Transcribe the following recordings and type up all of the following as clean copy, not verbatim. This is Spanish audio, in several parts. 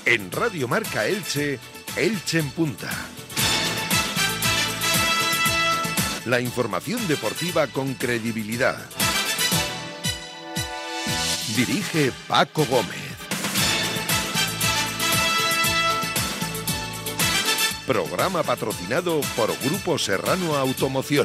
En Radio Marca Elche, Elche en Punta. La información deportiva con credibilidad. Dirige Paco Gómez. Programa patrocinado por Grupo Serrano Automoción.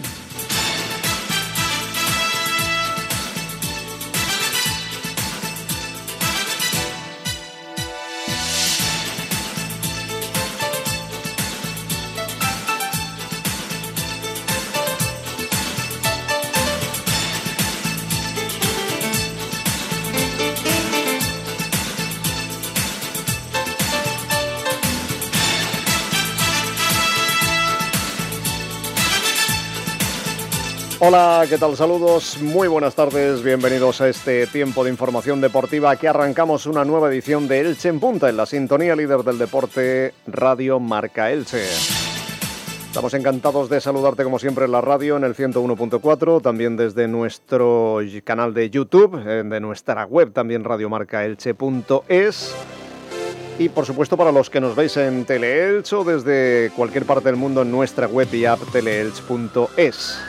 Hola, ¿qué tal? Saludos, muy buenas tardes, bienvenidos a este tiempo de información deportiva que arrancamos una nueva edición de Elche en Punta, en la sintonía líder del deporte, Radio Marca Elche. Estamos encantados de saludarte como siempre en la radio, en el 101.4, también desde nuestro canal de YouTube, de nuestra web también radiomarcaelche.es. Y por supuesto para los que nos veis en Teleelch o desde cualquier parte del mundo en nuestra web y app teleelch.es.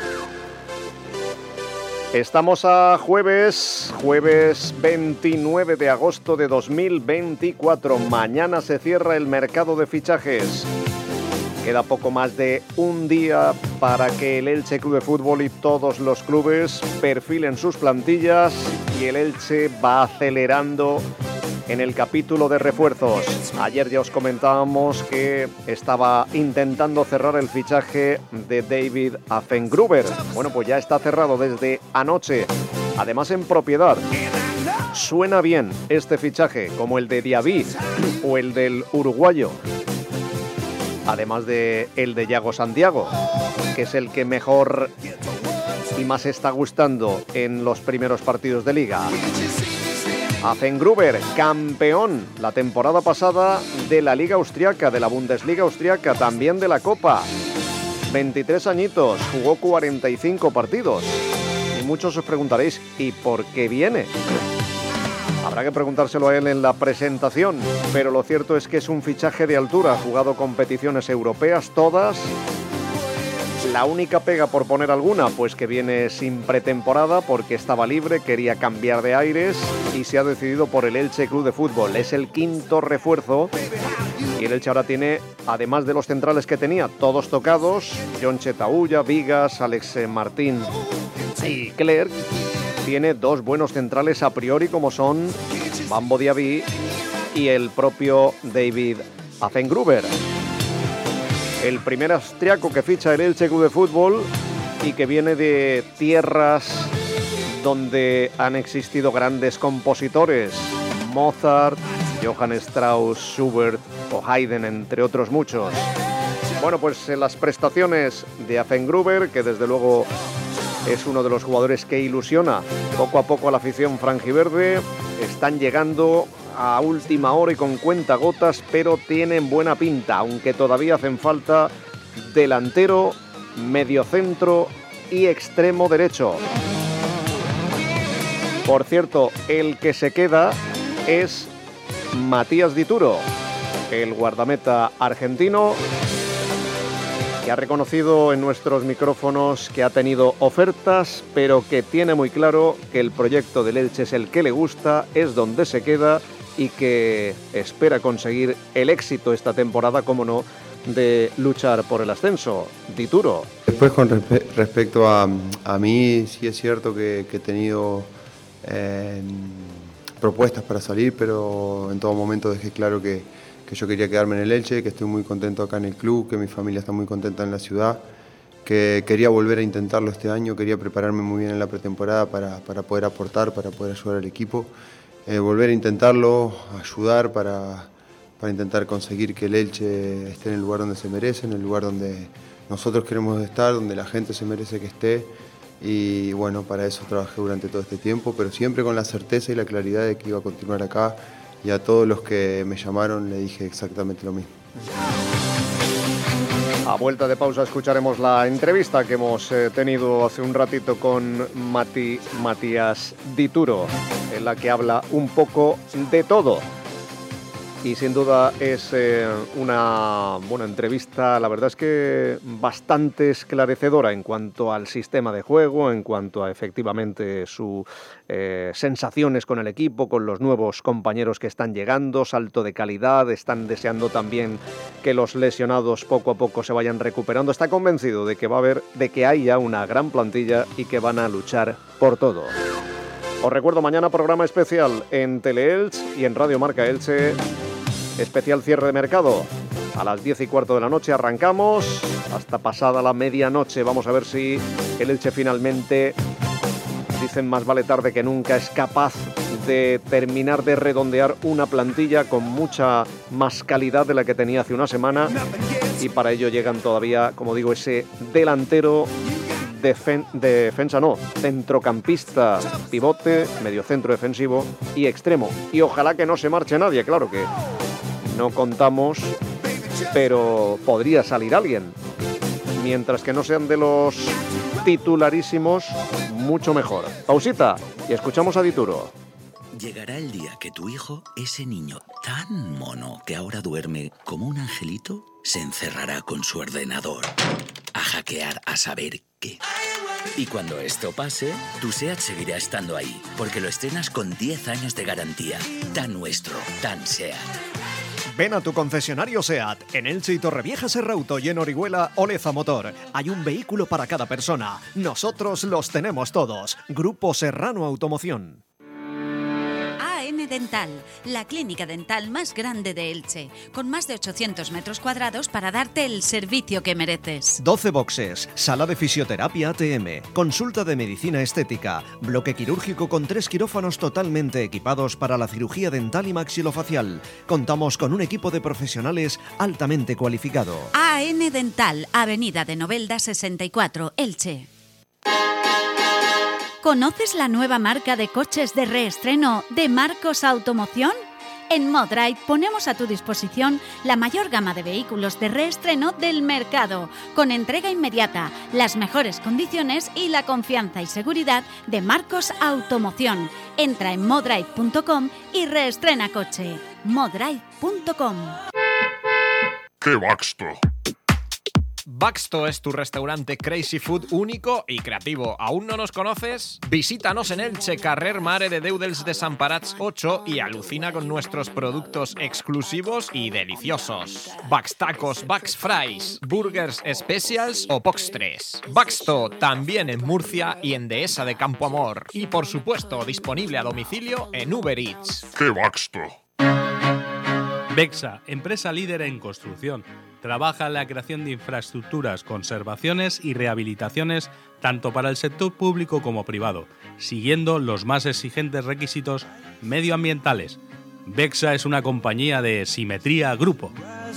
Estamos a jueves 29 de agosto de 2024. Mañana se cierra el mercado de fichajes. Queda poco más de un día para que el Elche Club de Fútbol y todos los clubes perfilen sus plantillas y el Elche va acelerando en el capítulo de refuerzos. Ayer ya os comentábamos que estaba intentando cerrar el fichaje de David Affengruber. Bueno, pues ya está cerrado desde anoche, además en propiedad. Suena bien este fichaje, como el de Diaby o el del uruguayo, además de el de Yago Santiago, que es el que mejor y más está gustando en los primeros partidos de liga. Affengruber, campeón la temporada pasada de la Liga Austriaca, de la Bundesliga Austriaca, también de la Copa. 23 añitos, jugó 45 partidos. Y muchos os preguntaréis, ¿y por qué viene? Habrá que preguntárselo a él en la presentación, pero lo cierto es que es un fichaje de altura. Ha jugado competiciones europeas todas. La única pega, por poner alguna, pues que viene sin pretemporada porque estaba libre, quería cambiar de aires y se ha decidido por el Elche Club de Fútbol. Es el quinto refuerzo y el Elche ahora tiene, además de los centrales que tenía, todos tocados, Jon Chetaulla, Vigas, Alex Martín y Clerc, tiene dos buenos centrales a priori como son Bambo Diaby y el propio David Affengruber. El primer austriaco que ficha el Elche Club de Fútbol y que viene de tierras donde han existido grandes compositores, Mozart, Johann Strauss, Schubert o Haydn, entre otros muchos. Bueno, pues en las prestaciones de Affengruber, que desde luego es uno de los jugadores que ilusiona poco a poco a la afición franjiverde, están llegando a última hora y con cuentagotas, pero tienen buena pinta, aunque todavía hacen falta delantero, mediocentro y extremo derecho. Por cierto, el que se queda es Matías Dituro, el guardameta argentino, que ha reconocido en nuestros micrófonos que ha tenido ofertas, pero que tiene muy claro que el proyecto del Elche es el que le gusta, es donde se queda y que espera conseguir el éxito esta temporada, como no, de luchar por el ascenso. Dituro. Después, con respecto a mí, sí es cierto que he tenido propuestas para salir, pero en todo momento dejé claro que yo quería quedarme en el Elche, que estoy muy contento acá en el club, que mi familia está muy contenta en la ciudad, que quería volver a intentarlo este año, quería prepararme muy bien en la pretemporada para poder aportar, para poder ayudar al equipo. Volver a intentarlo, ayudar para intentar conseguir que el Elche esté en el lugar donde se merece, en el lugar donde nosotros queremos estar, donde la gente se merece que esté. Y bueno, para eso trabajé durante todo este tiempo, pero siempre con la certeza y la claridad de que iba a continuar acá, y a todos los que me llamaron le dije exactamente lo mismo. A vuelta de pausa escucharemos la entrevista que hemos tenido hace un ratito con Matías Dituro, en la que habla un poco de todo. Y sin duda es una buena entrevista, la verdad es que bastante esclarecedora en cuanto al sistema de juego, en cuanto a efectivamente sus sensaciones con el equipo, con los nuevos compañeros que están llegando, salto de calidad, están deseando también que los lesionados poco a poco se vayan recuperando. Está convencido de que hay ya una gran plantilla y que van a luchar por todo. Os recuerdo, mañana programa especial en Teleelch y en Radio Marca Elche. Especial cierre de mercado. A las 10:15 de la noche arrancamos hasta pasada la medianoche. Vamos a ver si el Elche finalmente, dicen más vale tarde que nunca, es capaz de terminar de redondear una plantilla con mucha más calidad de la que tenía hace una semana. Y para ello llegan todavía, como digo, ese delantero, centrocampista, pivote, mediocentro defensivo y extremo. Y ojalá que no se marche nadie, claro que no contamos, pero podría salir alguien. Mientras que no sean de los titularísimos, mucho mejor. Pausita y escuchamos a Dituro. Llegará el día que tu hijo, ese niño tan mono que ahora duerme como un angelito, se encerrará con su ordenador a hackear a saber qué. Y cuando esto pase, tu SEAT seguirá estando ahí, porque lo estrenas con 10 años de garantía. Tan nuestro, tan SEAT. Ven a tu concesionario SEAT, en Elche y Torrevieja Serrauto y en Orihuela Oleza Motor. Hay un vehículo para cada persona. Nosotros los tenemos todos. Grupo Serrano Automoción. AN Dental, la clínica dental más grande de Elche, con más de 800 metros cuadrados para darte el servicio que mereces. 12 boxes, sala de fisioterapia ATM, consulta de medicina estética, bloque quirúrgico con 3 quirófanos totalmente equipados para la cirugía dental y maxilofacial. Contamos con un equipo de profesionales altamente cualificado. AN Dental, Avenida de Novelda 64, Elche. ¿Conoces la nueva marca de coches de reestreno de Marcos Automoción? En Modride ponemos a tu disposición la mayor gama de vehículos de reestreno del mercado, con entrega inmediata, las mejores condiciones y la confianza y seguridad de Marcos Automoción. Entra en modride.com y reestrena coche. modride.com. ¡Qué Baxto! Baxto es tu restaurante Crazy Food único y creativo. ¿Aún no nos conoces? Visítanos en Elche, carrer Mare de Déu dels Desemparats 8 y alucina con nuestros productos exclusivos y deliciosos. Bax tacos, Bax fries, burgers specials o postres. Baxto también en Murcia y en Dehesa de Campo Amor. Y por supuesto disponible a domicilio en Uber Eats. ¡Qué Baxto! Bexa, empresa líder en construcción. Trabaja en la creación de infraestructuras, conservaciones y rehabilitaciones tanto para el sector público como privado, siguiendo los más exigentes requisitos medioambientales. Bexa es una compañía de Simetría Grupo.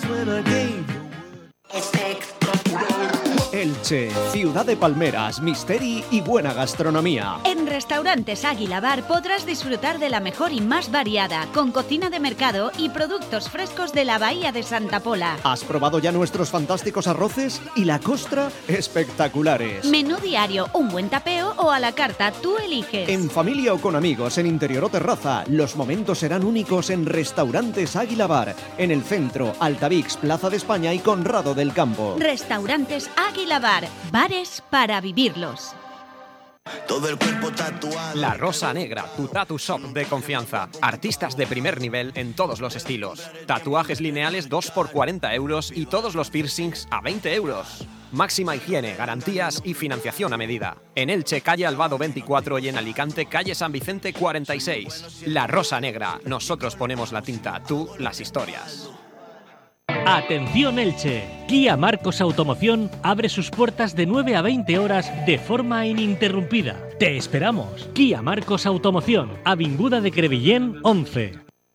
Elche, ciudad de palmeras, misteri y buena gastronomía. En Restaurantes Águila Bar podrás disfrutar de la mejor y más variada, con cocina de mercado y productos frescos de la Bahía de Santa Pola. ¿Has probado ya nuestros fantásticos arroces? Y la costra, espectaculares. Menú diario, un buen tapeo o a la carta, tú eliges. En familia o con amigos, en interior o terraza, los momentos serán únicos en Restaurantes Águila Bar, en el centro, Altavix, Plaza de España y Conrado del Campo. Restaurantes Águila Bar, bares para vivirlos. Todo el cuerpo tatuado. La Rosa Negra, tu tattoo shop de confianza. Artistas de primer nivel en todos los estilos. Tatuajes lineales 2 por 40 euros y todos los piercings a 20 euros. Máxima higiene, garantías y financiación a medida. En Elche, calle Albado 24 y en Alicante, calle San Vicente 46. La Rosa Negra, nosotros ponemos la tinta, tú las historias. Atención Elche, Kia Marcos Automoción abre sus puertas de 9 a 20 horas de forma ininterrumpida. Te esperamos. Kia Marcos Automoción, Avinguda de Crevillén 11.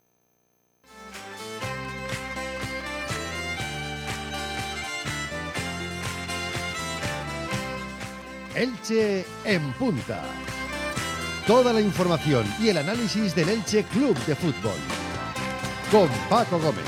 Elche en punta. Toda la información y el análisis del Elche Club de Fútbol. Con Paco Gómez.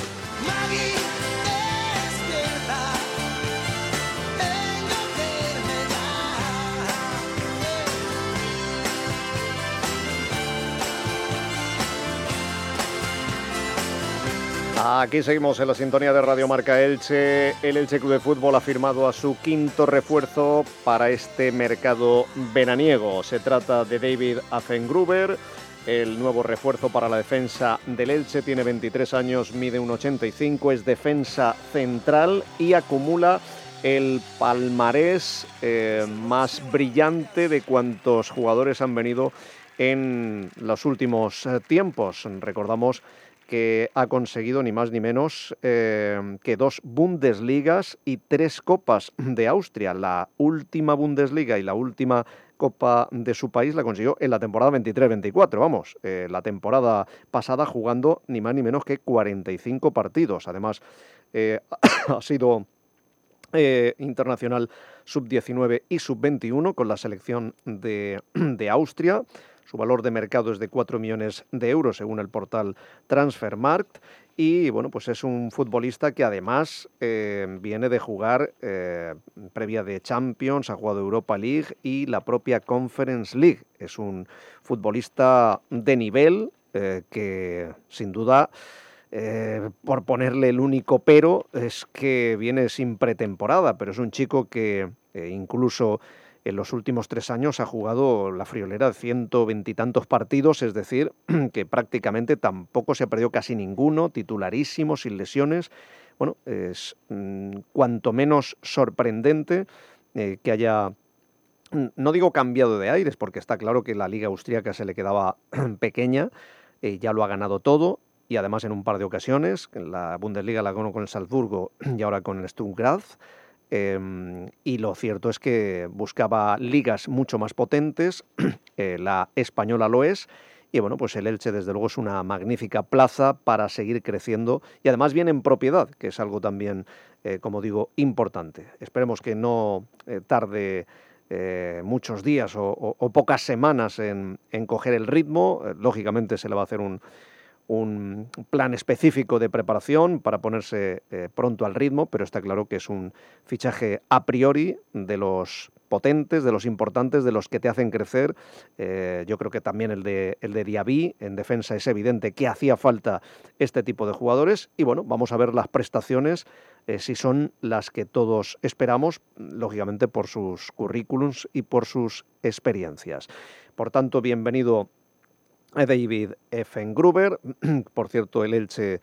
Aquí seguimos en la sintonía de Radio Marca Elche. El Elche Club de Fútbol ha firmado a su quinto refuerzo para este mercado veraniego. Se trata de David Affengruber, el nuevo refuerzo para la defensa del Elche. Tiene 23 años, mide 1,85, es defensa central y acumula el palmarés más brillante de cuantos jugadores han venido en los últimos tiempos. Recordamos que ha conseguido ni más ni menos que 2 Bundesligas y 3 Copas de Austria. La última Bundesliga y la última Copa de su país la consiguió en la temporada 23-24, vamos, la temporada pasada jugando ni más ni menos que 45 partidos. Además, ha sido internacional sub-19 y sub-21 con la selección de Austria. Su valor de mercado es de 4 millones de euros según el portal Transfermarkt. Y bueno, pues es un futbolista que además viene de jugar previa de Champions, ha jugado Europa League y la propia Conference League. Es un futbolista de nivel que sin duda, por ponerle el único pero, es que viene sin pretemporada, pero es un chico que incluso en los últimos 3 años ha jugado la friolera de 120 y tantos partidos, es decir, que prácticamente tampoco se ha perdido casi ninguno, titularísimo, sin lesiones. Bueno, es cuanto menos sorprendente que haya, no digo cambiado de aires, porque está claro que la liga austríaca se le quedaba pequeña, ya lo ha ganado todo, y además en un par de ocasiones, la Bundesliga la ganó con el Salzburgo y ahora con el Stuttgart. Y lo cierto es que buscaba ligas mucho más potentes, la española lo es, y bueno, pues el Elche desde luego es una magnífica plaza para seguir creciendo y además viene en propiedad, que es algo también, como digo, importante. Esperemos que no tarde muchos días o pocas semanas en coger el ritmo. Lógicamente se le va a hacer un plan específico de preparación para ponerse pronto al ritmo, pero está claro que es un fichaje a priori de los potentes, de los importantes, de los que te hacen crecer. Yo creo que también el de Diaby en defensa es evidente que hacía falta este tipo de jugadores y bueno, vamos a ver las prestaciones si son las que todos esperamos, lógicamente por sus currículums y por sus experiencias. Por tanto, bienvenido David Affengruber. Por cierto, el Elche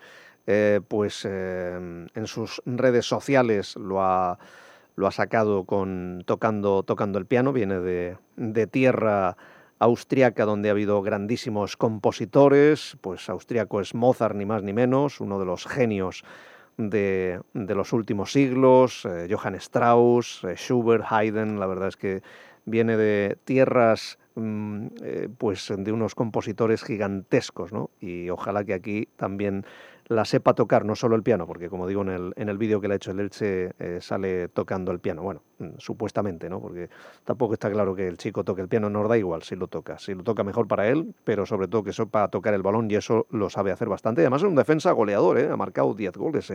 en sus redes sociales lo ha sacado tocando el piano. Viene de tierra austriaca donde ha habido grandísimos compositores, pues austriaco es Mozart ni más ni menos, uno de los genios de los últimos siglos, Johann Strauss, Schubert, Haydn. La verdad es que viene de tierras pues de unos compositores gigantescos, ¿no? Y ojalá que aquí también la sepa tocar, no solo el piano, porque como digo en el vídeo que le ha hecho el Elche sale tocando el piano, bueno, supuestamente, ¿no? Porque tampoco está claro que el chico toque el piano, nos da igual si lo toca mejor para él, pero sobre todo que sepa tocar el balón y eso lo sabe hacer bastante. Además es un defensa goleador, ha marcado 10 goles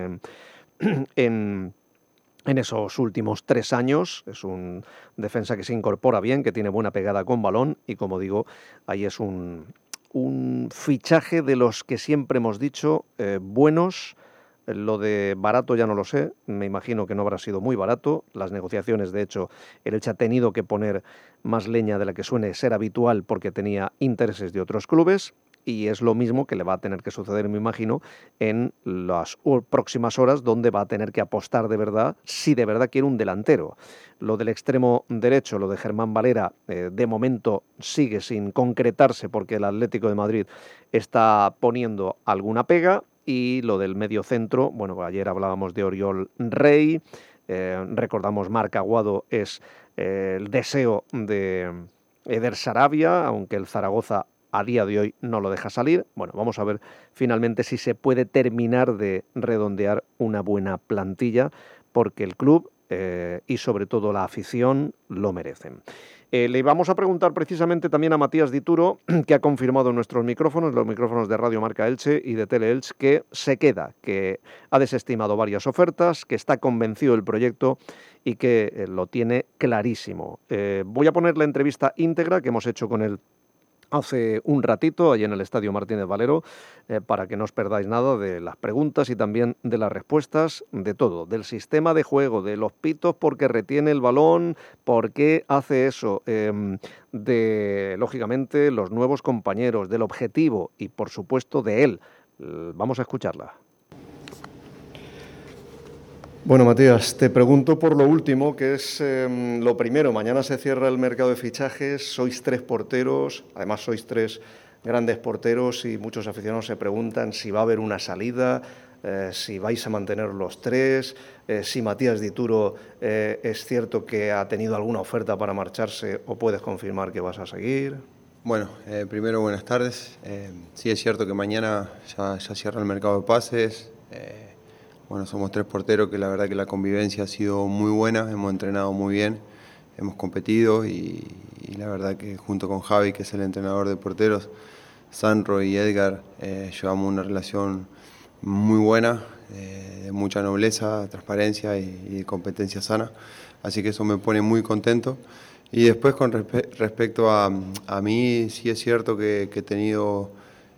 en esos últimos 3 años. Es un defensa que se incorpora bien, que tiene buena pegada con balón y como digo, ahí es un fichaje de los que siempre hemos dicho buenos. Lo de barato ya no lo sé, me imagino que no habrá sido muy barato. Las negociaciones, de hecho, el Elche ha tenido que poner más leña de la que suele ser habitual porque tenía intereses de otros clubes. Y es lo mismo que le va a tener que suceder, me imagino, en las próximas horas, donde va a tener que apostar de verdad, si de verdad quiere un delantero. Lo del extremo derecho, lo de Germán Valera, de momento sigue sin concretarse porque el Atlético de Madrid está poniendo alguna pega. Y lo del medio centro, bueno, ayer hablábamos de Oriol Rey, recordamos Marc Aguado es el deseo de Eder Sarabia, aunque el Zaragoza a día de hoy no lo deja salir. Bueno, vamos a ver finalmente si se puede terminar de redondear una buena plantilla, porque el club y sobre todo la afición lo merecen. Le vamos a preguntar precisamente también a Matías Dituro, que ha confirmado en nuestros micrófonos, los micrófonos de Radio Marca Elche y de Tele Elche, que se queda, que ha desestimado varias ofertas, que está convencido del proyecto y que lo tiene clarísimo. Voy a poner la entrevista íntegra que hemos hecho con él hace un ratito, allí en el Estadio Martínez Valero, para que no os perdáis nada de las preguntas y también de las respuestas, de todo, del sistema de juego, de los pitos porque retiene el balón, por qué hace eso, de, lógicamente, los nuevos compañeros, del objetivo y, por supuesto, de él. Vamos a escucharla. Bueno, Matías, te pregunto por lo último, que es lo primero. Mañana se cierra el mercado de fichajes, sois 3 porteros, además sois 3 grandes porteros y muchos aficionados se preguntan si va a haber una salida, si vais a mantener los 3, si Matías Dituro es cierto que ha tenido alguna oferta para marcharse o puedes confirmar que vas a seguir. Bueno, primero buenas tardes. Sí es cierto que mañana ya cierra el mercado de pases. Bueno, somos 3 porteros que la verdad que la convivencia ha sido muy buena, hemos entrenado muy bien, hemos competido y la verdad que junto con Javi, que es el entrenador de porteros, Sandro y Edgar, llevamos una relación muy buena, de mucha nobleza, transparencia y competencia sana, así que eso me pone muy contento. Y después con respecto a mí, sí es cierto que he tenido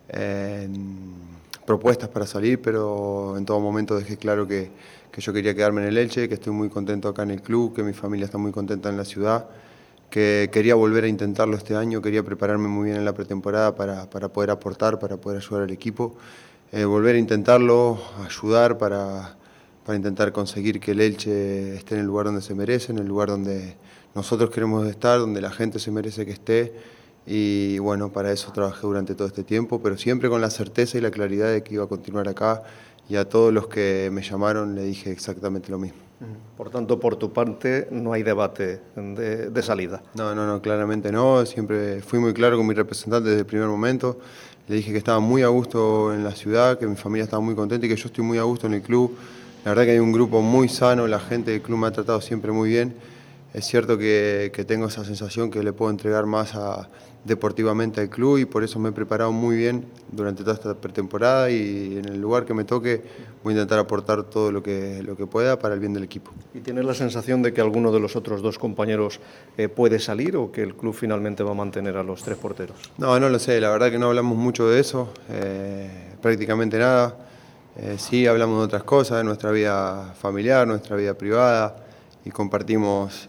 propuestas para salir, pero en todo momento dejé claro que yo quería quedarme en el Elche, que estoy muy contento acá en el club, que mi familia está muy contenta en la ciudad, que quería volver a intentarlo este año, quería prepararme muy bien en la pretemporada para poder aportar, para poder ayudar al equipo, volver a intentarlo, ayudar para intentar conseguir que el Elche esté en el lugar donde se merece, en el lugar donde nosotros queremos estar, donde la gente se merece que esté. Y bueno, para eso trabajé durante todo este tiempo, pero siempre con la certeza y la claridad de que iba a continuar acá, y a todos los que me llamaron le dije exactamente lo mismo. Por tanto, por tu parte, no hay debate de salida. No, claramente no. Siempre fui muy claro con mi representante desde el primer momento. Le dije que estaba muy a gusto en la ciudad, que mi familia estaba muy contenta y que yo estoy muy a gusto en el club. La verdad que hay un grupo muy sano, la gente del club me ha tratado siempre muy bien. Es cierto que tengo esa sensación que le puedo entregar más deportivamente al club y por eso me he preparado muy bien durante toda esta pretemporada y en el lugar que me toque voy a intentar aportar todo lo que pueda para el bien del equipo. ¿Y tienes la sensación de que alguno de los otros 2 compañeros puede salir o que el club finalmente va a mantener a los 3 porteros? No lo sé, la verdad que no hablamos mucho de eso, prácticamente nada. Sí hablamos de otras cosas, de nuestra vida familiar, nuestra vida privada y compartimos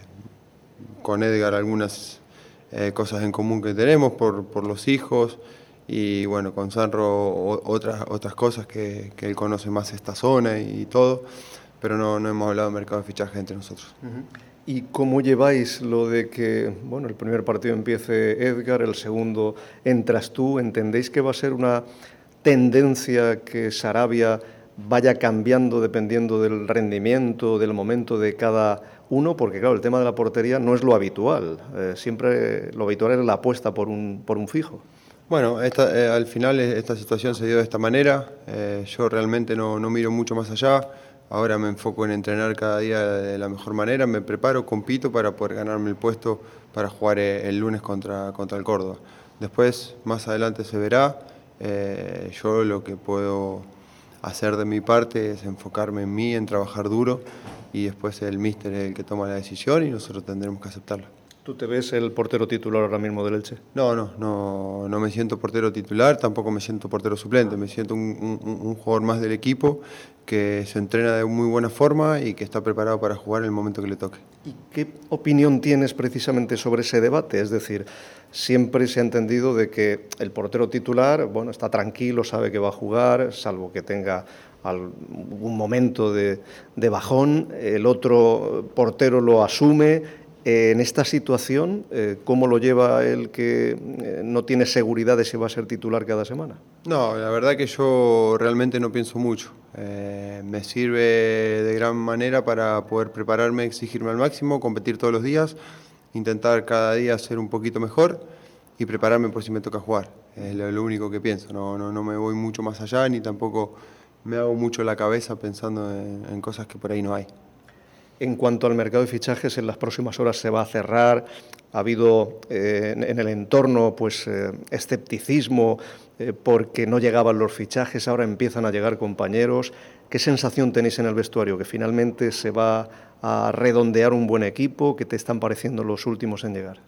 con Edgar algunas cosas en común que tenemos por los hijos y bueno, con Sandro otras cosas que él conoce más esta zona y todo, pero no hemos hablado de mercado de fichaje entre nosotros. ¿Y cómo lleváis lo de que bueno, el primer partido empiece Edgar, el segundo entras tú? ¿Entendéis que va a ser una tendencia que Sarabia vaya cambiando dependiendo del rendimiento, del momento de cada uno? Porque claro, el tema de la portería no es lo habitual, siempre lo habitual es la apuesta por un fijo. Bueno, al final esta situación se dio de esta manera, yo realmente no miro mucho más allá, ahora me enfoco en entrenar cada día de la mejor manera, me preparo, compito para poder ganarme el puesto para jugar el lunes contra el Córdoba. Después, más adelante se verá, yo lo que puedo hacer de mi parte es enfocarme en mí, en trabajar duro y después el míster es el que toma la decisión y nosotros tendremos que aceptarla. ¿Tú te ves el portero titular ahora mismo del Elche? No me siento portero titular, tampoco me siento portero suplente, me siento un jugador más del equipo que se entrena de muy buena forma y que está preparado para jugar en el momento que le toque. ¿Y qué opinión tienes precisamente sobre ese debate? Es decir, siempre se ha entendido de que el portero titular, bueno, está tranquilo, sabe que va a jugar, salvo que tenga algún momento de bajón, el otro portero lo asume. En esta situación, ¿cómo lo lleva el que no tiene seguridad de si va a ser titular cada semana? No, la verdad que yo realmente no pienso mucho. Me sirve de gran manera para poder prepararme, exigirme al máximo, competir todos los días, intentar cada día ser un poquito mejor y prepararme por si me toca jugar. Es lo único que pienso, no me voy mucho más allá ni tampoco me hago mucho la cabeza pensando en cosas que por ahí no hay. En cuanto al mercado de fichajes, en las próximas horas se va a cerrar. Ha habido en el entorno pues escepticismo porque no llegaban los fichajes, ahora empiezan a llegar compañeros. ¿Qué sensación tenéis en el vestuario? ¿Que finalmente se va a redondear un buen equipo? ¿Qué te están pareciendo los últimos en llegar?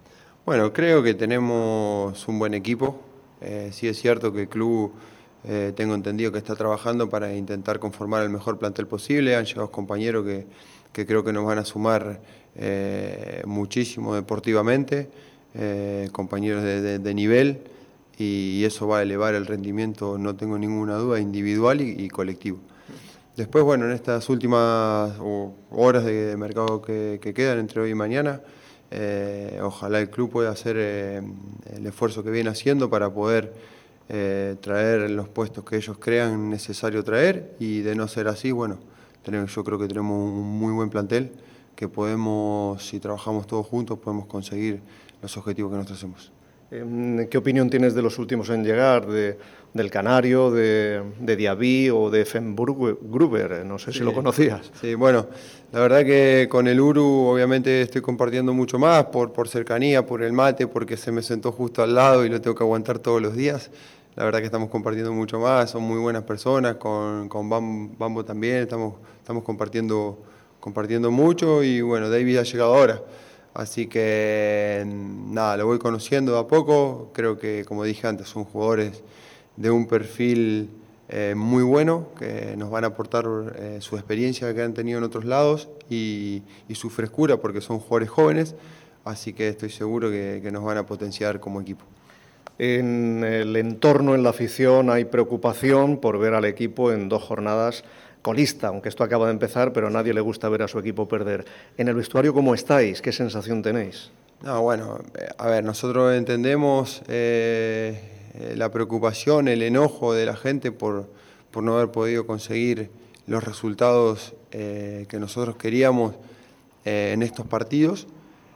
Bueno, creo que tenemos un buen equipo. Sí es cierto que el club, tengo entendido que está trabajando para intentar conformar el mejor plantel posible. Han llegado compañeros que creo que nos van a sumar muchísimo deportivamente, compañeros de nivel, y eso va a elevar el rendimiento, no tengo ninguna duda, individual y colectivo. Después, bueno, en estas últimas horas de mercado que quedan entre hoy y mañana, ojalá el club pueda hacer el esfuerzo que viene haciendo para poder traer los puestos que ellos crean necesario traer, y de no ser así, bueno, yo creo que tenemos un muy buen plantel que podemos, si trabajamos todos juntos, podemos conseguir los objetivos que nos hacemos. ¿Qué opinión tienes de los últimos en llegar, del Canario, de Diaby o de Gruber? No sé si lo conocías. Sí, bueno, la verdad que con el Uru obviamente estoy compartiendo mucho más por cercanía, por el mate, porque se me sentó justo al lado y lo tengo que aguantar todos los días. La verdad que estamos compartiendo mucho más, son muy buenas personas, con Bambo también, estamos compartiendo mucho, y bueno, David ha llegado ahora. Así que nada, lo voy conociendo de a poco. Creo que, como dije antes, son jugadores de un perfil muy bueno, que nos van a aportar su experiencia que han tenido en otros lados y su frescura, porque son jugadores jóvenes. Así que estoy seguro que nos van a potenciar como equipo. En el entorno, en la afición, hay preocupación por ver al equipo en 2 jornadas colista, aunque esto acaba de empezar, pero a nadie le gusta ver a su equipo perder. En el vestuario, ¿cómo estáis? ¿Qué sensación tenéis? No, bueno, a ver, nosotros entendemos la preocupación, el enojo de la gente por no haber podido conseguir los resultados que nosotros queríamos en estos partidos.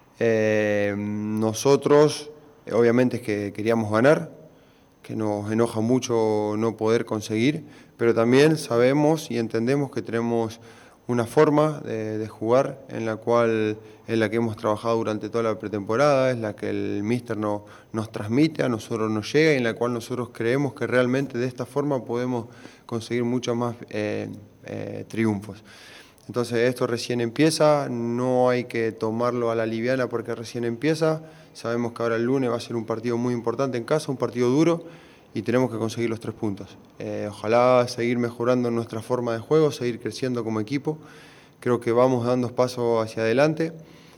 Nosotros, obviamente, es que queríamos ganar, que nos enoja mucho no poder conseguir, pero también sabemos y entendemos que tenemos una forma de jugar en la que hemos trabajado durante toda la pretemporada, es la que el míster nos transmite, a nosotros nos llega, y en la cual nosotros creemos que realmente de esta forma podemos conseguir muchos más triunfos. Entonces esto recién empieza, no hay que tomarlo a la liviana porque recién empieza. Sabemos que ahora el lunes va a ser un partido muy importante en casa, un partido duro, y tenemos que conseguir los 3 puntos. Ojalá seguir mejorando nuestra forma de juego, seguir creciendo como equipo. Creo que vamos dando pasos hacia adelante.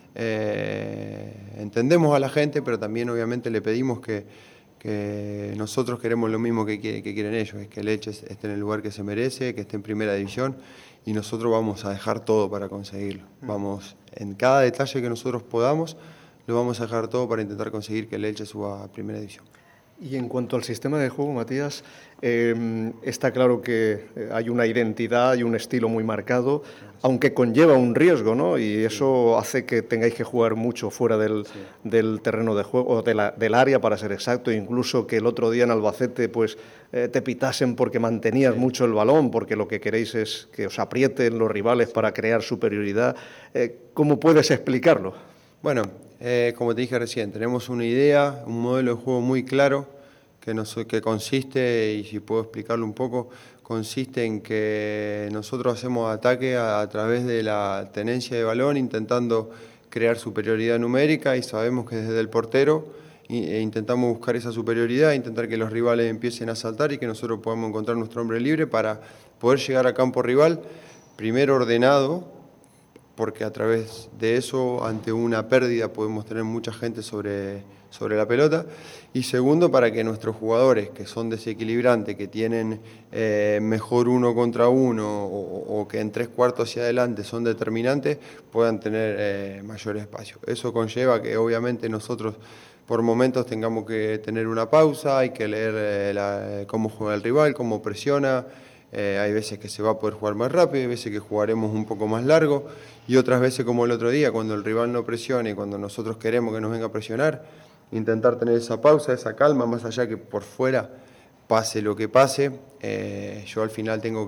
Entendemos a la gente, pero también obviamente le pedimos que nosotros queremos lo mismo que quieren ellos, es que el Elche esté en el lugar que se merece, que esté en primera división, y nosotros vamos a dejar todo para conseguirlo. Vamos, en cada detalle que nosotros podamos, lo vamos a dejar todo para intentar conseguir que el Elche suba a primera división. Y en cuanto al sistema de juego, Matías, está claro que hay una identidad y un estilo muy marcado, aunque conlleva un riesgo, ¿no? Y eso hace que tengáis que jugar mucho fuera del terreno de juego, o del área, para ser exacto, incluso que el otro día en Albacete pues te pitasen porque mantenías mucho el balón, porque lo que queréis es que os aprieten los rivales para crear superioridad. ¿Cómo puedes explicarlo? Bueno, como te dije recién, tenemos una idea, un modelo de juego muy claro que consiste, y si puedo explicarlo un poco, consiste en que nosotros hacemos ataque a través de la tenencia de balón, intentando crear superioridad numérica, y sabemos que desde el portero intentamos buscar esa superioridad, intentar que los rivales empiecen a saltar y que nosotros podamos encontrar nuestro hombre libre para poder llegar a campo rival, primero ordenado, porque a través de eso, ante una pérdida, podemos tener mucha gente sobre la pelota, y segundo, para que nuestros jugadores, que son desequilibrantes, que tienen mejor 1 contra 1 o que en 3/4 hacia adelante son determinantes, puedan tener mayor espacio. Eso conlleva que obviamente nosotros por momentos tengamos que tener una pausa, hay que leer cómo juega el rival, cómo presiona. Hay veces que se va a poder jugar más rápido, hay veces que jugaremos un poco más largo, y otras veces, como el otro día, cuando el rival no presiona y cuando nosotros queremos que nos venga a presionar, intentar tener esa pausa, esa calma, más allá que por fuera pase lo que pase. Yo al final tengo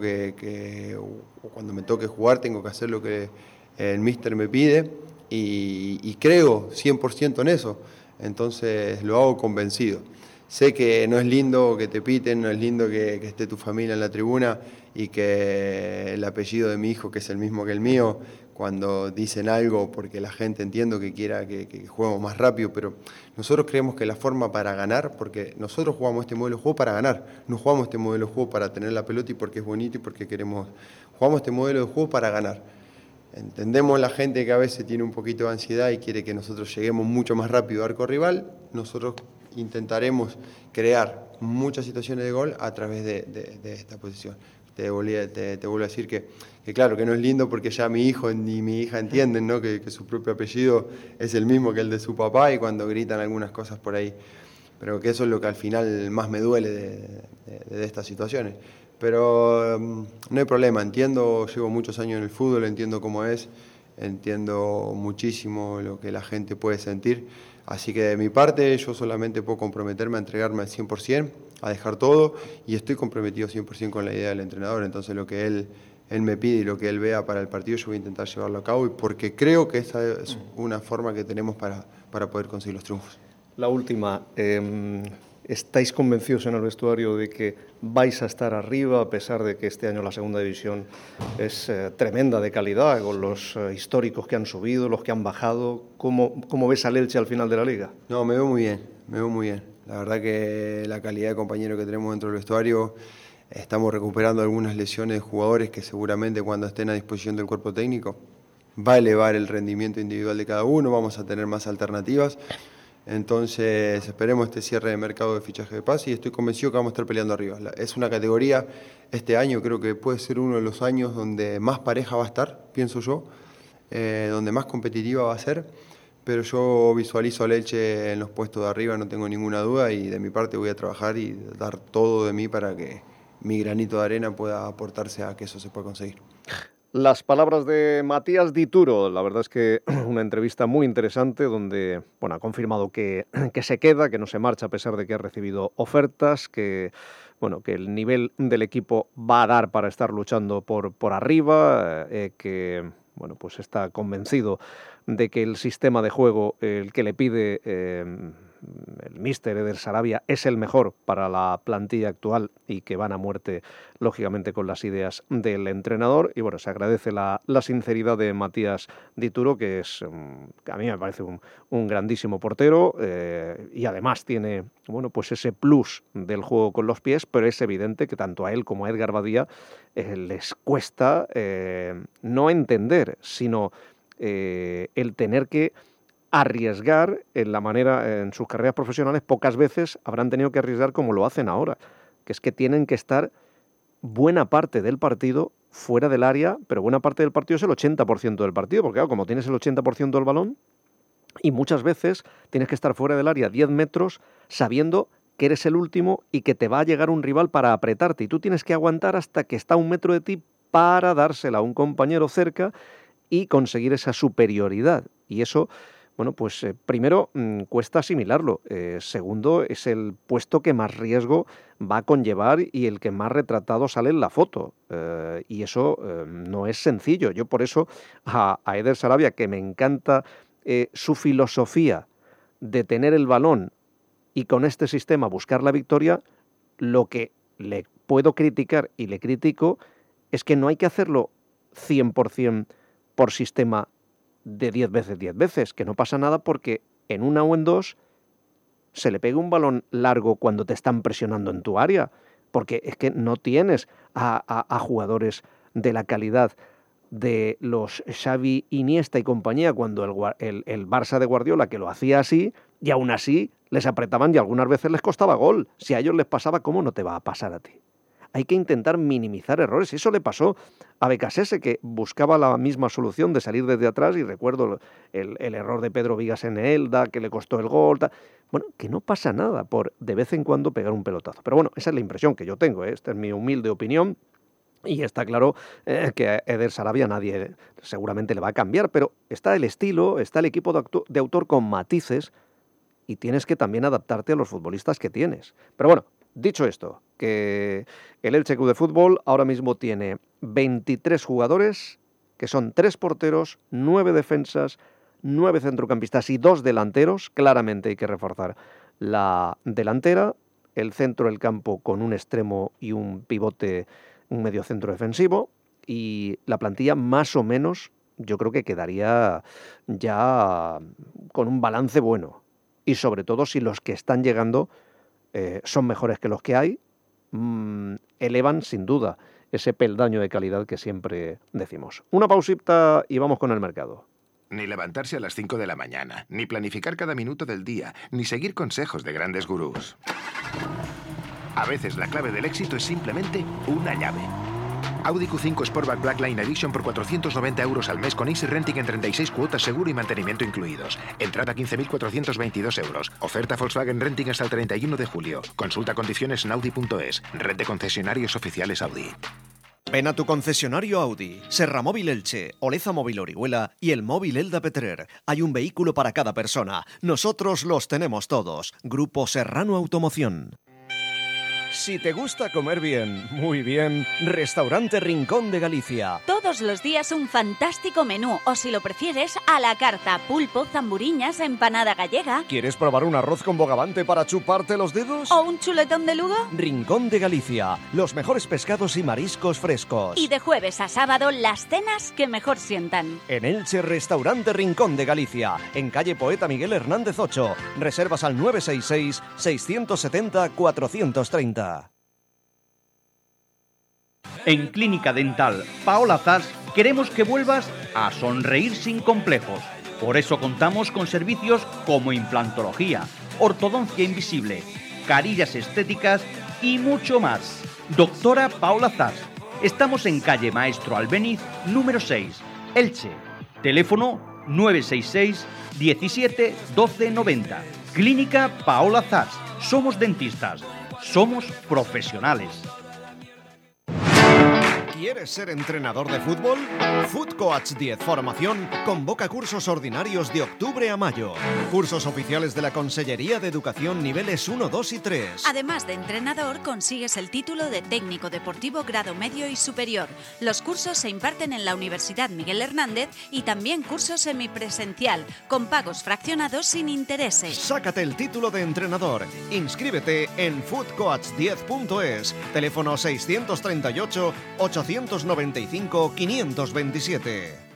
cuando me toque jugar, tengo que hacer lo que el míster me pide, y creo 100% en eso, entonces lo hago convencido. Sé que no es lindo que te piten, no es lindo que esté tu familia en la tribuna y que el apellido de mi hijo, que es el mismo que el mío, cuando dicen algo porque la gente entiendo que quiera que juguemos más rápido, pero nosotros creemos que la forma para ganar, porque nosotros jugamos este modelo de juego para ganar, no jugamos este modelo de juego para tener la pelota y porque es bonito y porque jugamos este modelo de juego para ganar. Entendemos la gente que a veces tiene un poquito de ansiedad y quiere que nosotros lleguemos mucho más rápido al arco rival. Nosotros intentaremos crear muchas situaciones de gol a través de esta posición. Te vuelvo a decir que claro, que no es lindo porque ya mi hijo ni mi hija entienden, ¿no? que su propio apellido es el mismo que el de su papá y cuando gritan algunas cosas por ahí. Pero que eso es lo que al final más me duele de estas situaciones. Pero no hay problema, entiendo, llevo muchos años en el fútbol, entiendo cómo es, entiendo muchísimo lo que la gente puede sentir. Así que de mi parte yo solamente puedo comprometerme a entregarme al 100%, a dejar todo, y estoy comprometido 100% con la idea del entrenador. Entonces lo que él me pide y lo que él vea para el partido yo voy a intentar llevarlo a cabo, y porque creo que esa es una forma que tenemos para poder conseguir los triunfos. La última, ¿estáis convencidos en el vestuario de que vais a estar arriba, a pesar de que este año la segunda división es tremenda de calidad, con los históricos que han subido, los que han bajado? ¿Cómo ves al Elche al final de la liga? No, me veo muy bien. La verdad que la calidad de compañeros que tenemos dentro del vestuario, estamos recuperando algunas lesiones de jugadores que seguramente cuando estén a disposición del cuerpo técnico va a elevar el rendimiento individual de cada uno, vamos a tener más alternativas. Entonces esperemos este cierre de mercado de fichaje de pase y estoy convencido que vamos a estar peleando arriba. Es una categoría, este año creo que puede ser uno de los años donde más pareja va a estar, pienso yo, donde más competitiva va a ser, pero yo visualizo al Elche en los puestos de arriba, no tengo ninguna duda, y de mi parte voy a trabajar y dar todo de mí para que mi granito de arena pueda aportarse a que eso se pueda conseguir. Las palabras de Matías Dituro, la verdad es que una entrevista muy interesante donde ha confirmado que se queda, que no se marcha a pesar de que ha recibido ofertas, que el nivel del equipo va a dar para estar luchando por arriba, que pues está convencido de que el sistema de juego, el que le pide el míster Eder Sarabia, es el mejor para la plantilla actual y que van a muerte, lógicamente, con las ideas del entrenador. Y se agradece la sinceridad de Matías Dituro, que es, a mí me parece un grandísimo portero, y además tiene ese plus del juego con los pies, pero es evidente que tanto a él como a Edgar Badía les cuesta no entender, sino el tener que arriesgar en sus carreras profesionales. Pocas veces habrán tenido que arriesgar como lo hacen ahora, que es que tienen que estar buena parte del partido fuera del área, pero buena parte del partido es el 80% del partido, porque claro, como tienes el 80% del balón, y muchas veces tienes que estar fuera del área 10 metros sabiendo que eres el último y que te va a llegar un rival para apretarte, y tú tienes que aguantar hasta que está a 1 metro de ti para dársela a un compañero cerca y conseguir esa superioridad. Y eso, primero cuesta asimilarlo. Segundo, es el puesto que más riesgo va a conllevar y el que más retratado sale en la foto. Y eso no es sencillo. Yo por eso a Eder Sarabia, que me encanta su filosofía de tener el balón y con este sistema buscar la victoria, lo que le puedo criticar y le critico es que no hay que hacerlo 100% por sistema de 10 veces 10 veces, que no pasa nada porque en una o en dos se le pega un balón largo cuando te están presionando en tu área, porque es que no tienes a jugadores de la calidad de los Xavi, Iniesta y compañía, cuando el Barça de Guardiola, que lo hacía así, y aún así les apretaban y algunas veces les costaba gol. Si a ellos les pasaba, ¿cómo no te va a pasar a ti? Hay que intentar minimizar errores. Eso le pasó a Becasese, que buscaba la misma solución de salir desde atrás, y recuerdo el error de Pedro Vigas en Elda, que le costó el gol. Que no pasa nada por de vez en cuando pegar un pelotazo. Pero esa es la impresión que yo tengo, ¿eh? Esta es mi humilde opinión. Y está claro que a Eder Sarabia nadie seguramente le va a cambiar, pero está el estilo, está el equipo de autor con matices, y tienes que también adaptarte a los futbolistas que tienes. Pero dicho esto, que el Elche Club de Fútbol ahora mismo tiene 23 jugadores, que son 3 porteros, 9 defensas, 9 centrocampistas y 2 delanteros. Claramente hay que reforzar la delantera, el centro del campo con un extremo y un pivote, un mediocentro defensivo, y la plantilla más o menos yo creo que quedaría ya con un balance bueno. Y sobre todo si los que están llegando son mejores que los que hay, elevan sin duda ese peldaño de calidad que siempre decimos. Una pausita y vamos con el mercado. Ni levantarse a las 5 de la mañana, ni planificar cada minuto del día, ni seguir consejos de grandes gurús. A veces la clave del éxito es simplemente una llave. Audi Q5 Sportback Blackline Edition por 490 € al mes con Easy Renting en 36 cuotas, seguro y mantenimiento incluidos. Entrada 15.422 €. Oferta Volkswagen Renting hasta el 31 de julio. Consulta condiciones en Audi.es. Red de concesionarios oficiales Audi. Ven a tu concesionario Audi, Serra Móvil Elche, Oleza Móvil Orihuela y el Móvil Elda Petrer. Hay un vehículo para cada persona. Nosotros los tenemos todos. Grupo Serrano Automoción. Si te gusta comer bien, muy bien, Restaurante Rincón de Galicia. Todos los días un fantástico menú, o si lo prefieres, a la carta, pulpo, zamburiñas, empanada gallega. ¿Quieres probar un arroz con bogavante para chuparte los dedos? ¿O un chuletón de Lugo? Rincón de Galicia, los mejores pescados y mariscos frescos. Y de jueves a sábado, las cenas que mejor sientan. En Elche, Restaurante Rincón de Galicia, en calle Poeta Miguel Hernández 8. Reservas al 966-670-430. En Clínica Dental Paola Zas queremos que vuelvas a sonreír sin complejos. Por eso contamos con servicios como implantología, ortodoncia invisible, carillas estéticas y mucho más. Doctora Paola Zas. Estamos en calle Maestro Albéniz, número 6, Elche. Teléfono 966 17 12 90. Clínica Paola Zas. Somos dentistas. Somos profesionales. ¿Quieres ser entrenador de fútbol? Food Coach 10 Formación convoca cursos ordinarios de octubre a mayo. Cursos oficiales de la Consellería de Educación niveles 1, 2 y 3. Además de entrenador, consigues el título de técnico deportivo grado medio y superior. Los cursos se imparten en la Universidad Miguel Hernández y también cursos semipresencial, con pagos fraccionados sin intereses. Sácate el título de entrenador. Inscríbete en foodcoach10.es. Teléfono 638 895 527.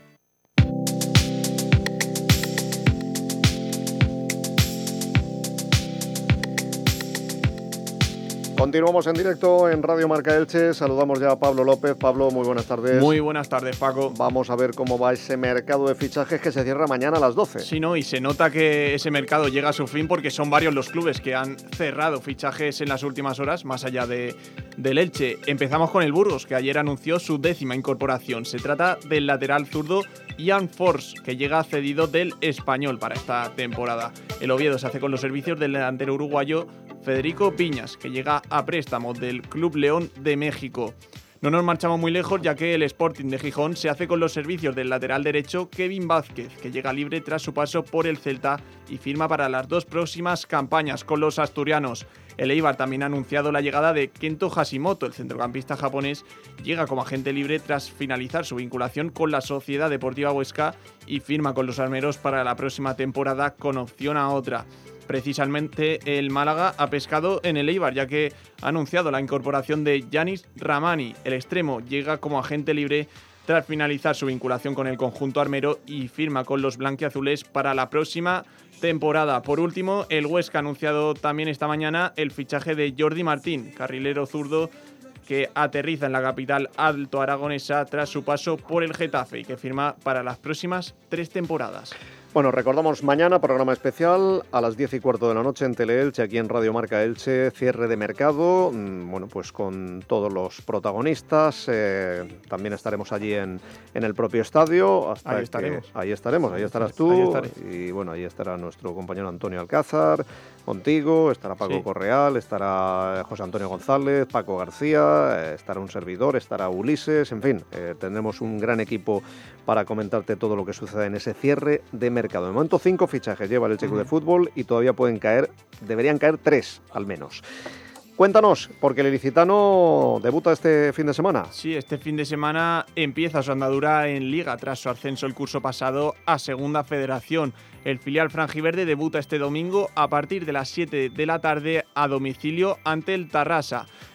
Continuamos en directo en Radio Marca Elche. Saludamos ya a Pablo López. Pablo, muy buenas tardes. Muy buenas tardes, Paco. Vamos a ver cómo va ese mercado de fichajes que se cierra mañana a las 12. Sí, no, y se nota que ese mercado llega a su fin porque son varios los clubes que han cerrado fichajes en las últimas horas, más allá del Elche. Empezamos con el Burgos, que ayer anunció su 10ª incorporación. Se trata del lateral zurdo Ian Force, que llega cedido del Español para esta temporada. El Oviedo se hace con los servicios del delantero uruguayo Federico Piñas, que llega a préstamo del Club León de México. No nos marchamos muy lejos, ya que el Sporting de Gijón se hace con los servicios del lateral derecho Kevin Vázquez, que llega libre tras su paso por el Celta y firma para las 2 próximas campañas con los asturianos. El Eibar también ha anunciado la llegada de Kento Hashimoto. El centrocampista japonés llega como agente libre tras finalizar su vinculación con la Sociedad Deportiva Huesca y firma con los armeros para la próxima temporada con opción a otra. Precisamente el Málaga ha pescado en el Eibar, ya que ha anunciado la incorporación de Yanis Ramani. El extremo llega como agente libre tras finalizar su vinculación con el conjunto armero y firma con los blanquiazules para la próxima temporada. Por último, el Huesca ha anunciado también esta mañana el fichaje de Jordi Martín, carrilero zurdo que aterriza en la capital alto aragonesa tras su paso por el Getafe y que firma para las próximas 3 temporadas. Bueno, recordamos mañana programa especial a las 10:15 de la noche en Teleelche, aquí en Radio Marca Elche, cierre de mercado, bueno, pues con todos los protagonistas, también estaremos allí en el propio estadio. Ahí estaremos. Ahí estarás tú, y bueno, ahí estará nuestro compañero Antonio Alcázar, contigo, estará Paco Correal, estará José Antonio González, Paco García, estará un servidor, estará Ulises, en fin, tendremos un gran equipo para comentarte todo lo que sucede en ese cierre de mercado. De momento 5 fichajes lleva el Elche Club de Fútbol y todavía deberían caer 3 al menos. Cuéntanos, porque el ilicitano debuta este fin de semana. Sí, este fin de semana empieza su andadura en Liga tras su ascenso el curso pasado a Segunda Federación. El filial franjiverde debuta este domingo a partir de las 7 de la tarde a domicilio ante el Tarrasa.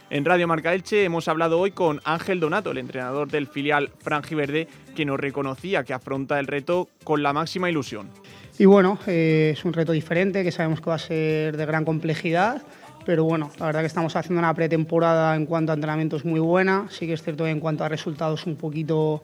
En Radio Marca Elche hemos hablado hoy con Ángel Donato, el entrenador del filial franjiverde, que nos reconocía que afronta el reto con la máxima ilusión. Y bueno, es un reto diferente, que sabemos que va a ser de gran complejidad, pero bueno, la verdad que estamos haciendo una pretemporada en cuanto a entrenamientos muy buena. Sí que es cierto que en cuanto a resultados un poquito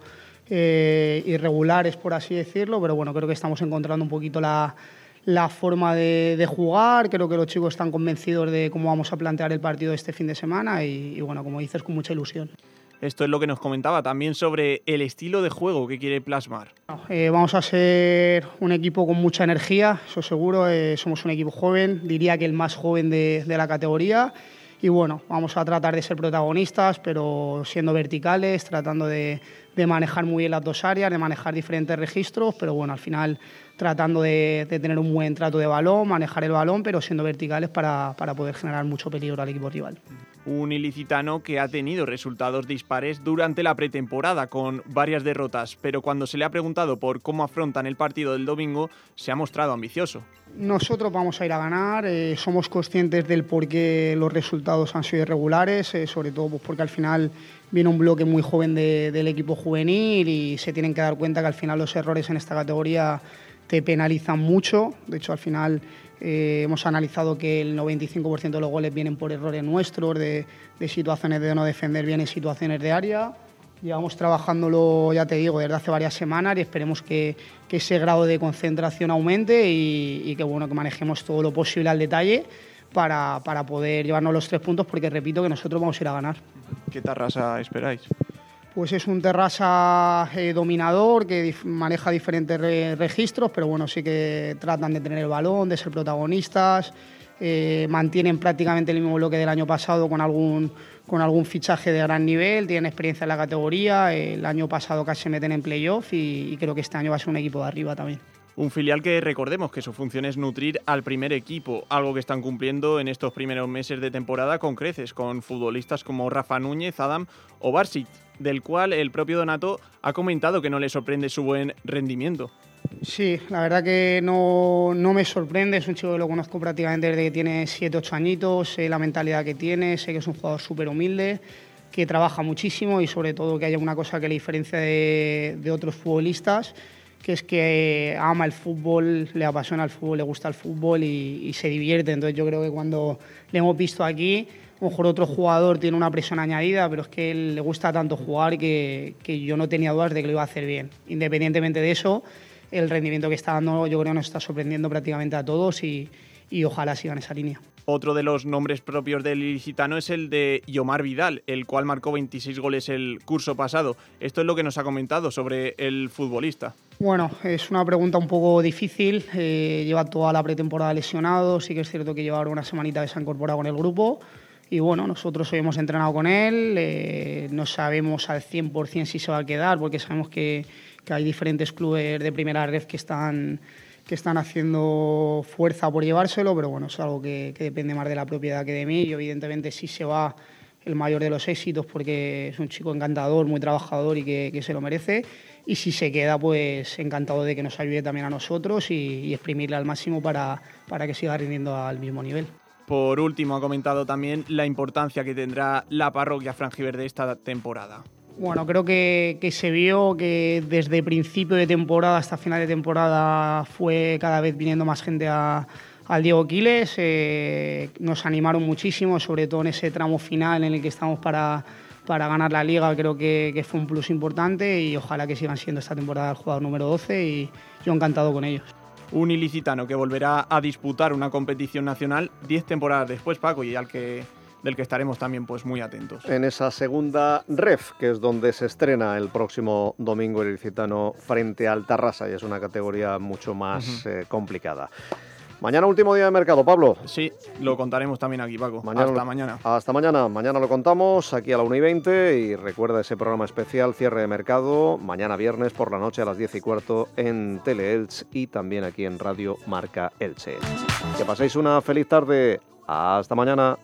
irregulares, por así decirlo, pero bueno, creo que estamos encontrando un poquito la forma de jugar. Creo que los chicos están convencidos de cómo vamos a plantear el partido este fin de semana y bueno, como dices, con mucha ilusión. Esto es lo que nos comentaba también sobre el estilo de juego que quiere plasmar. Vamos a ser un equipo con mucha energía, eso seguro. Somos un equipo joven, diría que el más joven de la categoría. Y bueno, vamos a tratar de ser protagonistas, pero siendo verticales, tratando de manejar muy bien las dos áreas, de manejar diferentes registros, pero bueno, al final tratando de tener un buen trato de balón, manejar el balón, pero siendo verticales para poder generar mucho peligro al equipo rival. Un ilicitano que ha tenido resultados dispares durante la pretemporada con varias derrotas, pero cuando se le ha preguntado por cómo afrontan el partido del domingo, se ha mostrado ambicioso. Nosotros vamos a ir a ganar, somos conscientes del por qué los resultados han sido irregulares, sobre todo pues porque al final viene un bloque muy joven del equipo juvenil y se tienen que dar cuenta que al final los errores en esta categoría te penalizan mucho. De hecho, al final hemos analizado que el 95% de los goles vienen por errores nuestros, de situaciones de no defender bien en situaciones de área. Llevamos trabajándolo, ya te digo, desde hace varias semanas y esperemos que ese grado de concentración aumente y que, bueno, que manejemos todo lo posible al detalle para poder llevarnos los 3 puntos, porque repito que nosotros vamos a ir a ganar. ¿Qué Tarrasa esperáis? Pues es un Terrassa dominador que maneja diferentes registros, pero bueno, sí que tratan de tener el balón, de ser protagonistas, mantienen prácticamente el mismo bloque del año pasado con algún fichaje de gran nivel, tienen experiencia en la categoría, el año pasado casi se meten en playoff y creo que este año va a ser un equipo de arriba también. Un filial que recordemos que su función es nutrir al primer equipo, algo que están cumpliendo en estos primeros meses de temporada con creces, con futbolistas como Rafa Núñez, Adam o Barsic, del cual el propio Donato ha comentado que no le sorprende su buen rendimiento. Sí, la verdad que no me sorprende, es un chico que lo conozco prácticamente desde que tiene 7-8 añitos, sé la mentalidad que tiene, sé que es un jugador súper humilde, que trabaja muchísimo y sobre todo que haya una cosa que le diferencia de otros futbolistas, que es que ama el fútbol, le apasiona el fútbol, le gusta el fútbol y se divierte. Entonces yo creo que cuando le hemos visto aquí, a lo mejor otro jugador tiene una presión añadida, pero es que él le gusta tanto jugar que yo no tenía dudas de que lo iba a hacer bien. Independientemente de eso, el rendimiento que está dando yo creo que nos está sorprendiendo prácticamente a todos y ojalá sigan esa línea. Otro de los nombres propios del ilicitano es el de Yomar Vidal, el cual marcó 26 goles el curso pasado. Esto es lo que nos ha comentado sobre el futbolista. Bueno, es una pregunta un poco difícil. Lleva toda la pretemporada lesionado. Sí que es cierto que lleva ahora una semanita que se ha incorporado con el grupo. Y bueno, nosotros hoy hemos entrenado con él. No sabemos al 100% si se va a quedar, porque sabemos que hay diferentes clubes de primera red que están haciendo fuerza por llevárselo, pero bueno, es algo que depende más de la propiedad que de mí. Y evidentemente si se va, el mayor de los éxitos, porque es un chico encantador, muy trabajador y que se lo merece. Y si se queda, pues encantado de que nos ayude también a nosotros y exprimirle al máximo para que siga rindiendo al mismo nivel. Por último, ha comentado también la importancia que tendrá la parroquia franjiverde esta temporada. Bueno, creo que se vio que desde principio de temporada hasta final de temporada fue cada vez viniendo más gente al Diego Quiles. Nos animaron muchísimo, sobre todo en ese tramo final en el que estamos para ganar la Liga. Creo que fue un plus importante y ojalá que sigan siendo esta temporada el jugador número 12 y yo encantado con ellos. Un ilicitano que volverá a disputar una competición nacional 10 temporadas después, Paco, y del que estaremos también pues muy atentos. En esa segunda ref, que es donde se estrena el próximo domingo el ilicitano frente al Tarrasa, y es una categoría mucho más complicada. Mañana último día de mercado, Pablo. Sí, lo contaremos también aquí, Paco. Hasta mañana. Hasta mañana. Mañana lo contamos aquí a la 1:20 y recuerda ese programa especial cierre de mercado mañana viernes por la noche a las 10:15 en Teleelch y también aquí en Radio Marca Elche. Que paséis una feliz tarde. Hasta mañana.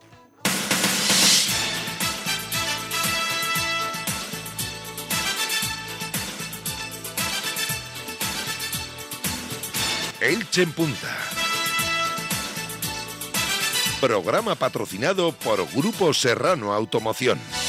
Elche en Punta. Programa patrocinado por Grupo Serrano Automoción.